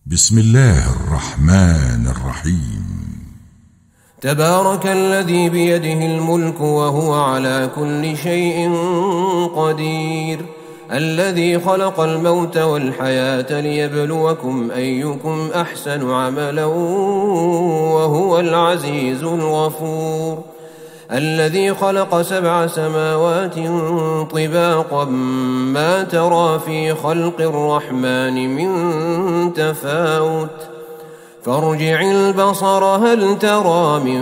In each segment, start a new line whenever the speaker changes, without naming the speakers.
بسم الله الرحمن الرحيم.
تبارك الذي بيده الملك وهو على كل شيء قدير، الذي خلق الموت والحياة ليبلوكم أيكم أحسن عملا وهو العزيز الغفور، الذي خلق 7 سماوات طباقا ما ترى في خلق الرحمن من تفاوت، فارجع البصر هل ترى من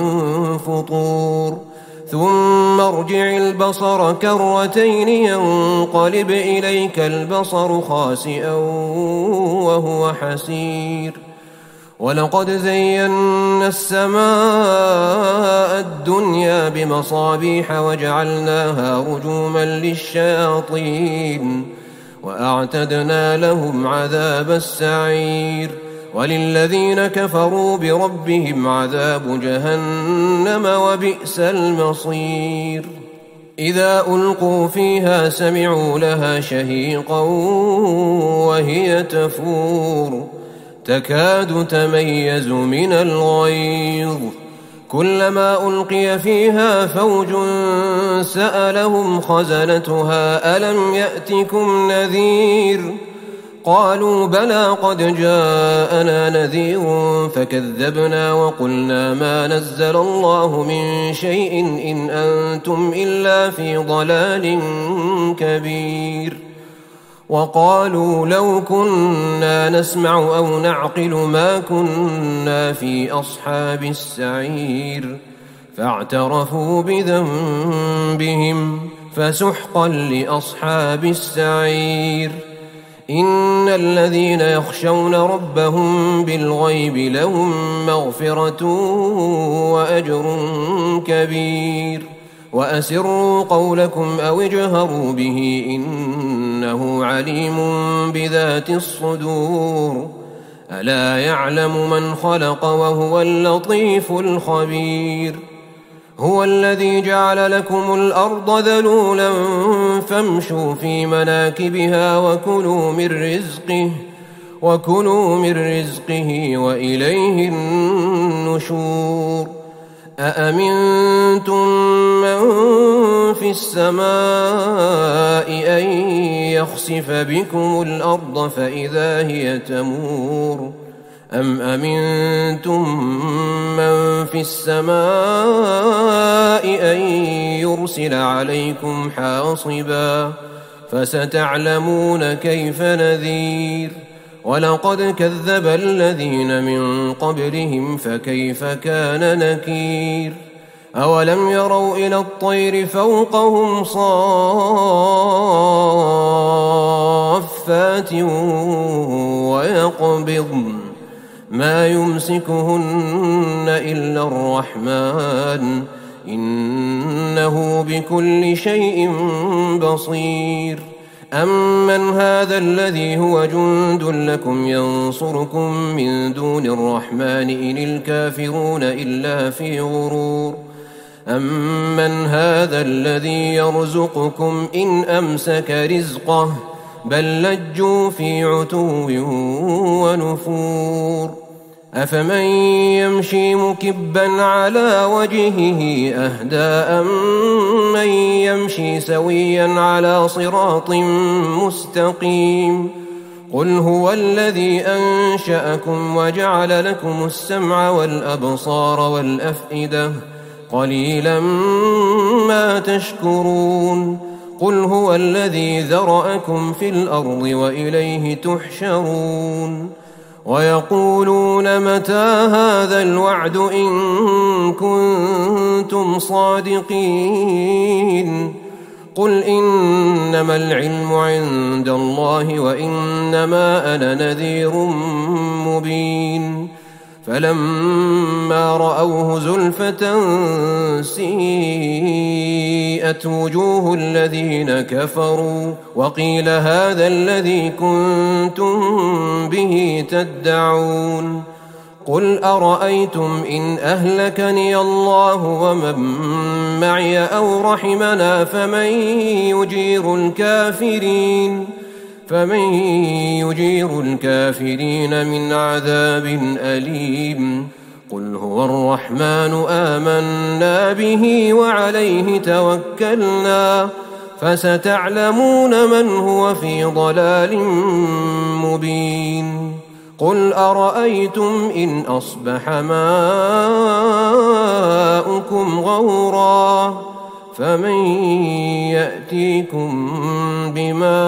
فطور، ثم ارجع البصر كرتين ينقلب إليك البصر خاسئا وهو حسير، ولقد زينا السماء الدنيا بمصابيح وجعلناها رجوما للشياطين وأعتدنا لهم عذاب السعير، وللذين كفروا بربهم عذاب جهنم وبئس المصير. إذا ألقوا فيها سمعوا لها شهيقا وهي تفور تكاد تميز من الغيظ، كلما ألقي فيها فوج سألهم خزنتها ألم يأتكم نذير، قالوا بلى قد جاءنا نذير فكذبنا وقلنا ما نزل الله من شيء إن أنتم إلا في ضلال كبير، وقالوا لو كنا نسمع أو نعقل ما كنا في أصحاب السعير، فاعترفوا بذنبهم فسحقا لأصحاب السعير. إن الذين يخشون ربهم بالغيب لهم مغفرة وأجر كبير، وأسروا قولكم أو اجهروا به إنه عليم بذات الصدور، ألا يعلم من خلق وهو اللطيف الخبير. هو الذي جعل لكم الأرض ذلولا فامشوا في مناكبها وكلوا من رزقه وإليه النشور. أأمنتم من في السماء أن يخسف بكم الأرض فإذا هي تمور، أم أمنتم من في السماء أن يرسل عليكم حاصبا، فستعلمون كيف نذير. ولقد كذب الذين من قبلهم فكيف كان نكير. أولم يروا إلى الطير فوقهم صافات ويقبضن ما يمسكهن إلا الرحمن إنه بكل شيء بصير. أمن هذا الذي هو جند لكم ينصركم من دون الرحمن إن الكافرون إلا في غرور. أمن هذا الذي يرزقكم إن أمسك رزقه بل لجوا في عتو ونفور. أفمن يمشي مكبا على وجهه أهدى أمن يمشي سويا على صراط مستقيم. قل هو الذي أنشأكم وجعل لكم السمع والأبصار والأفئدة قليلا ما تشكرون. قل هو الذي ذرأكم في الأرض وإليه تحشرون. ويقولون متى هذا الوعد إن كنتم صادقين. قل إنما العلم عند الله وإنما أنا نذير مبين. فلما رأوه زلفة سيئت وجوه الذين كفروا وقيل هذا الذي كنتم به تدعون. قل أرأيتم إن أهلكني الله ومن معي أو رحمنا فمن يجير الكافرين فمن يجير الكافرين من عذاب أليم قل هو الرحمن آمنا به وعليه توكلنا فستعلمون من هو في ضلال مبين قل أرأيتم إن أصبح ماؤكم غورا فمن يأتيكم بماء